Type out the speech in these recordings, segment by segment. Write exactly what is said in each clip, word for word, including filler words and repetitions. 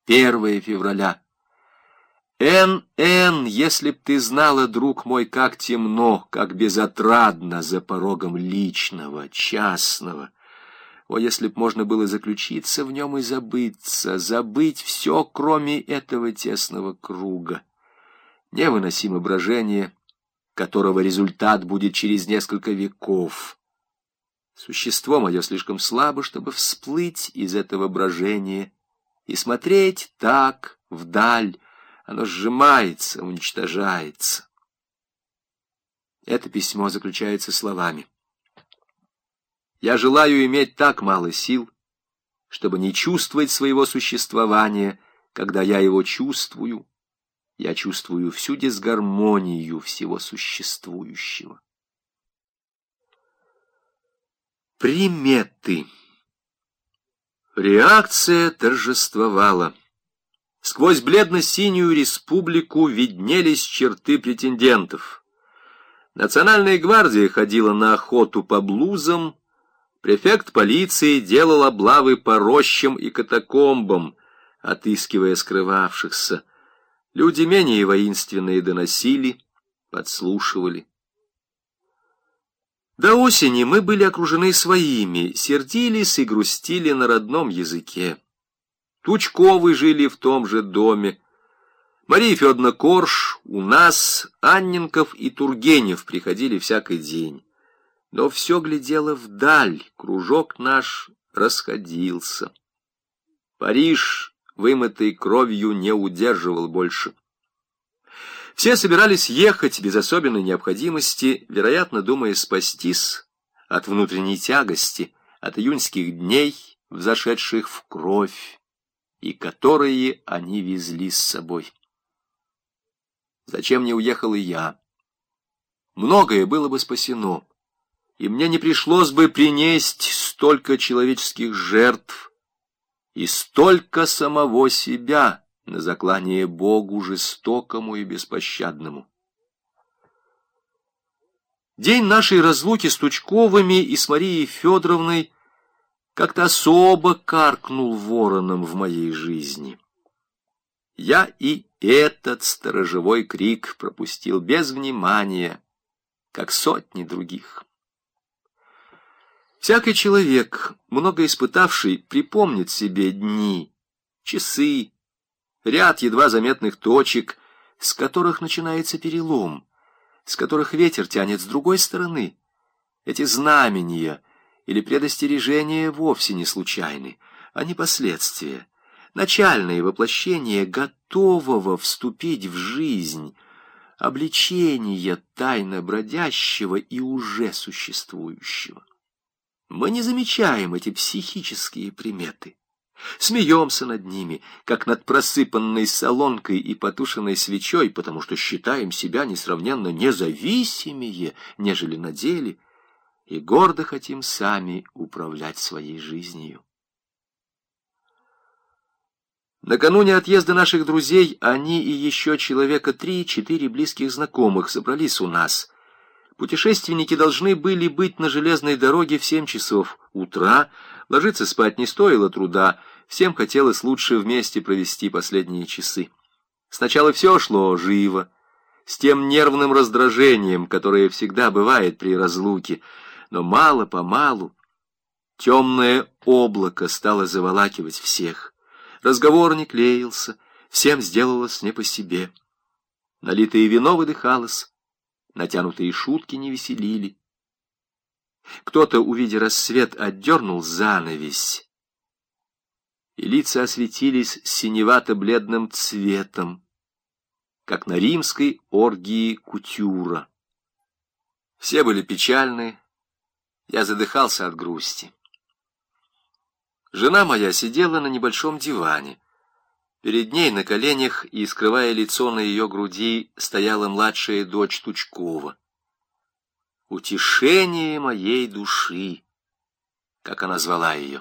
первое февраля. Эн Эн, если б ты знала, друг мой, как темно, как безотрадно за порогом личного, частного. О, если б можно было заключиться в нем и забыться, забыть все, кроме этого тесного круга. Невыносимо брожение, которого результат будет через несколько веков. Существо мое слишком слабо, чтобы всплыть из этого брожения и смотреть так вдаль. Оно сжимается, уничтожается. Это письмо заключается словами: «Я желаю иметь так мало сил, чтобы не чувствовать своего существования, когда я его чувствую. Я чувствую всю дисгармонию всего существующего». Приметы. Реакция торжествовала. Сквозь бледно-синюю республику виднелись черты претендентов. Национальная гвардия ходила на охоту по блузам, префект полиции делал облавы по рощам и катакомбам, отыскивая скрывавшихся. Люди менее воинственные доносили, подслушивали. До осени мы были окружены своими, сердились и грустили на родном языке. Тучковы жили в том же доме. Мария Федоровна Корж у нас, Анненков и Тургенев приходили всякий день. Но все глядело вдаль, кружок наш расходился. Париж, вымытый кровью, не удерживал больше. Все собирались ехать без особенной необходимости, вероятно, думая спастись от внутренней тягости, от июньских дней, взошедших в кровь, и которые они везли с собой. Зачем не уехал и я? Многое было бы спасено, и мне не пришлось бы принести столько человеческих жертв и столько самого себя на заклание Богу жестокому и беспощадному. День нашей разлуки с Тучковыми и с Марией Федоровной как-то особо каркнул вороном в моей жизни. Я и этот сторожевой крик пропустил без внимания, как сотни других. Всякий человек, много испытавший, припомнит себе дни, часы, ряд едва заметных точек, с которых начинается перелом, с которых ветер тянет с другой стороны. Эти знамения или предостережения вовсе не случайны, они последствия, начальное воплощение готового вступить в жизнь, обличение тайно бродящего и уже существующего. Мы не замечаем эти психические приметы, смеемся над ними, как над просыпанной солонкой и потушенной свечой, потому что считаем себя несравненно независимее, нежели на деле, и гордо хотим сами управлять своей жизнью. Накануне отъезда наших друзей они и еще человека три-четыре близких знакомых собрались у нас. Путешественники должны были быть на железной дороге в семь часов утра, ложиться спать не стоило труда, всем хотелось лучше вместе провести последние часы. Сначала все шло живо, с тем нервным раздражением, которое всегда бывает при разлуке, но мало-помалу темное облако стало заволакивать всех. Разговор не клеился, всем сделалось не по себе. Налитое вино выдыхалось, натянутые шутки не веселили. Кто-то, увидя рассвет, отдернул занавесь, и лица осветились синевато-бледным цветом, как на римской оргии кутюра. Все были печальны, я задыхался от грусти. Жена моя сидела на небольшом диване. Перед ней на коленях и, скрывая лицо на ее груди, стояла младшая дочь Тучкова. «Утешение моей души», как она звала ее.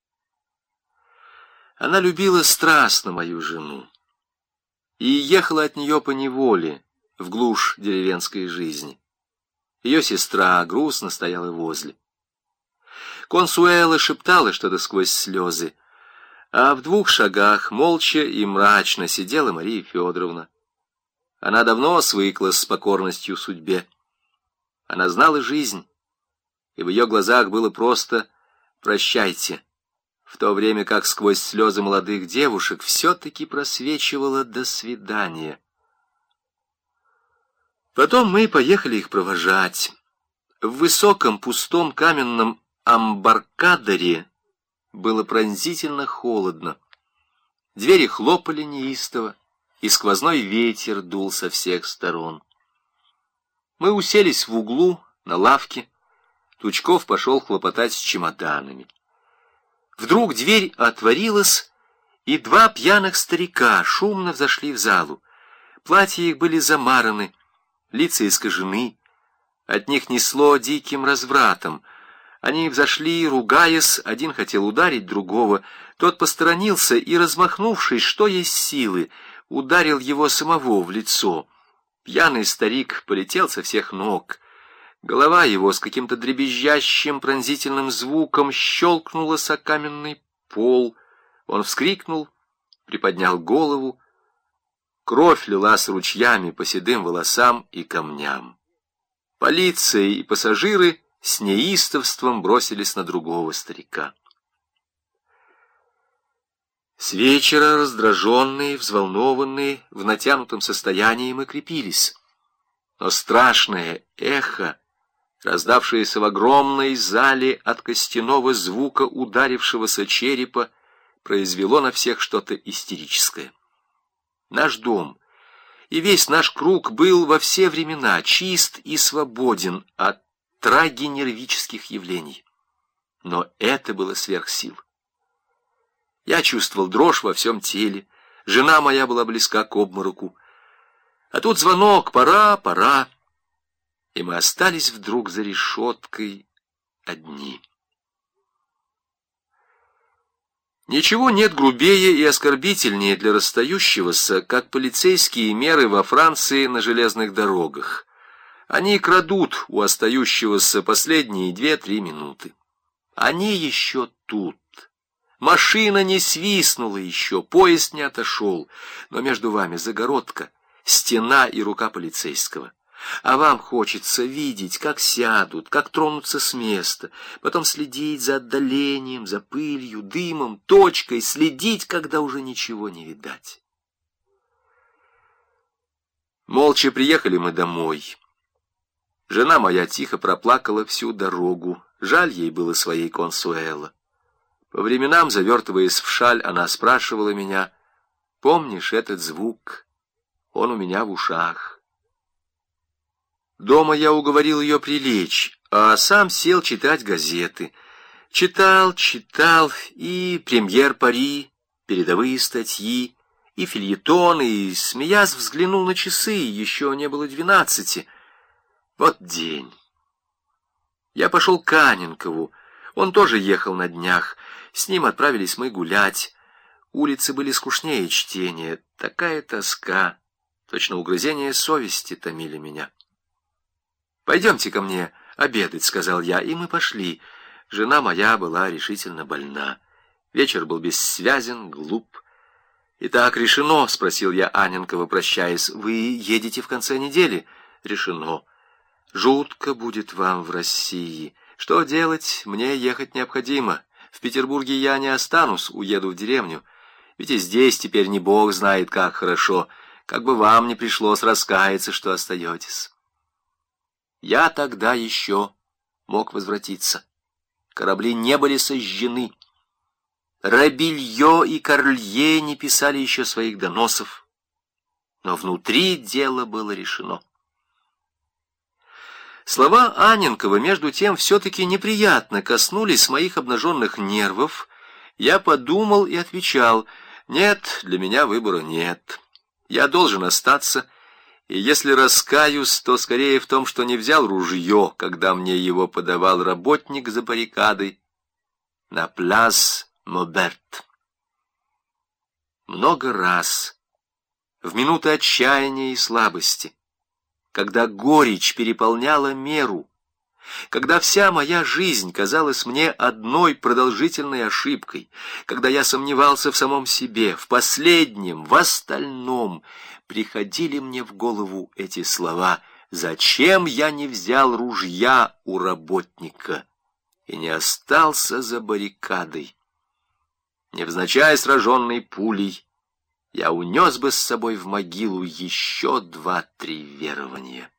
Она любила страстно мою жену и ехала от нее поневоле в глушь деревенской жизни. Ее сестра грустно стояла возле. Консуэла шептала что-то сквозь слезы. А в двух шагах молча и мрачно сидела Мария Федоровна. Она давно свыклась с покорностью судьбе. Она знала жизнь, и в ее глазах было просто «прощайте», в то время как сквозь слезы молодых девушек все-таки просвечивало «до свидания». Потом мы поехали их провожать. В высоком пустом каменном амбаркадере было пронзительно холодно. Двери хлопали неистово, и сквозной ветер дул со всех сторон. Мы уселись в углу, на лавке. Тучков пошел хлопотать с чемоданами. Вдруг дверь отворилась, и два пьяных старика шумно взошли в залу. Платья их были замараны, лица искажены. От них несло диким развратом. Они взошли, ругаясь, один хотел ударить другого. Тот посторонился и, размахнувшись, что есть силы, ударил его самого в лицо. Пьяный старик полетел со всех ног. Голова его с каким-то дребезжащим пронзительным звуком щелкнулась о каменный пол. Он вскрикнул, приподнял голову. Кровь лилась ручьями по седым волосам и камням. Полиция и пассажиры с неистовством бросились на другого старика. С вечера, раздраженные, взволнованные, в натянутом состоянии мы крепились. Но страшное эхо, раздавшееся в огромной зале от костяного звука ударившегося черепа, произвело на всех что-то истерическое. Наш дом и весь наш круг был во все времена чист и свободен от трагинервических явлений. Но это было сверх сил. Я чувствовал дрожь во всем теле, жена моя была близка к обмороку. А тут звонок: пора, пора. И мы остались вдруг за решеткой одни. Ничего нет грубее и оскорбительнее для расстающегося, как полицейские меры во Франции на железных дорогах. Они крадут у остающегося последние две-три минуты. Они еще тут. Машина не свистнула еще, поезд не отошел, но между вами загородка, стена и рука полицейского. А вам хочется видеть, как сядут, как тронутся с места, потом следить за отдалением, за пылью, дымом, точкой, следить, когда уже ничего не видать. Молча приехали мы домой. Жена моя тихо проплакала всю дорогу, жаль ей было своей Консуэло. По временам, завертываясь в шаль, она спрашивала меня: «Помнишь этот звук? Он у меня в ушах». Дома я уговорил ее прилечь, а сам сел читать газеты. Читал, читал и «Премьер Пари», передовые статьи, и фельетоны, и, смеясь, взглянул на часы, еще не было двенадцати. Вот день. Я пошел к Анненкову, он тоже ехал на днях. С ним отправились мы гулять. Улицы были скучнее чтения. Такая тоска, точно угрызение совести томили меня. «Пойдемте ко мне обедать», — сказал я, и мы пошли. Жена моя была решительно больна. Вечер был бессвязен, глуп. «Итак, решено?» — спросил я Анненкова, прощаясь. «Вы едете в конце недели?» «Решено. Жутко будет вам в России. Что делать? Мне ехать необходимо. В Петербурге я не останусь, уеду в деревню. Ведь и здесь теперь не бог знает, как хорошо. Как бы вам не пришлось раскаяться, что остаетесь». Я тогда еще мог возвратиться. Корабли не были сожжены. Рабилье и Карлье не писали еще своих доносов. Но внутри дело было решено. Слова Анненкова, между тем, все-таки неприятно коснулись моих обнаженных нервов. Я подумал и отвечал: «Нет, для меня выбора нет. Я должен остаться, и если раскаюсь, то скорее в том, что не взял ружье, когда мне его подавал работник за баррикадой на пляс Моберт». Много раз, в минуты отчаяния и слабости, когда горечь переполняла меру, когда вся моя жизнь казалась мне одной продолжительной ошибкой, когда я сомневался в самом себе, в последнем, в остальном, приходили мне в голову эти слова: «Зачем я не взял ружья у работника и не остался за баррикадой? Невзначай сраженный пулей, я унес бы с собой в могилу еще два-три верования».